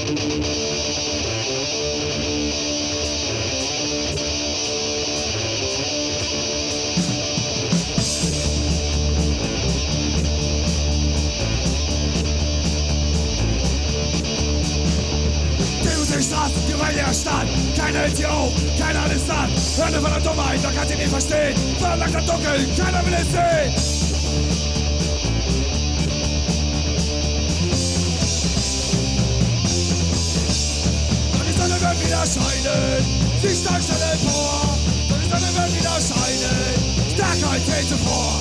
Die Reihe der Stadt, keiner hält sie auf, keiner hat es satt. Hörte von der Dummheit, man kann sie nicht verstehen. Verlangt am Dunkeln, keiner will es sehen. Doch die Sonne wird wieder scheinen, sie steigt schnell empor. Doch die Sonne wird wieder scheinen, stärker als je zuvor.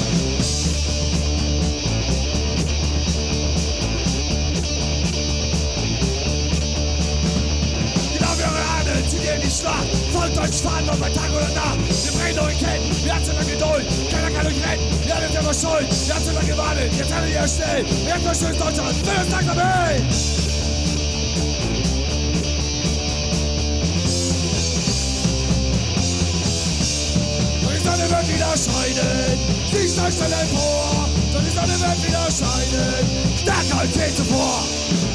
Die Schlacht, folgt euch fahren, ob bei Tag oder Nacht. Wir brechen eure Ketten, wir haben zu lange Geduld, keiner kann euch retten, ihr hattet immer Schuld, wir haben zu lange gewartet, jetzt handelt ihr schnell, jetzt verschwindet Deutschland, will es langsam hin! Und die Sonne wird wieder scheinen, sie steigt schnell empor, und die Sonne wird wieder scheinen, stärker als je zuvor.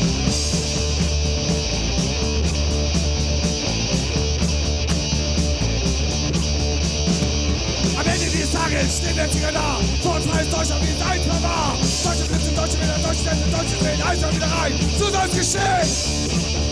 Stehen wir jetzt wieder da, vor uns heißt Deutschland, wie es einmal war. Deutsche Flitzen, Deutsche Wähler, Deutsche Länder, Deutsche Seen, alles wieder rein, so soll es geschehen!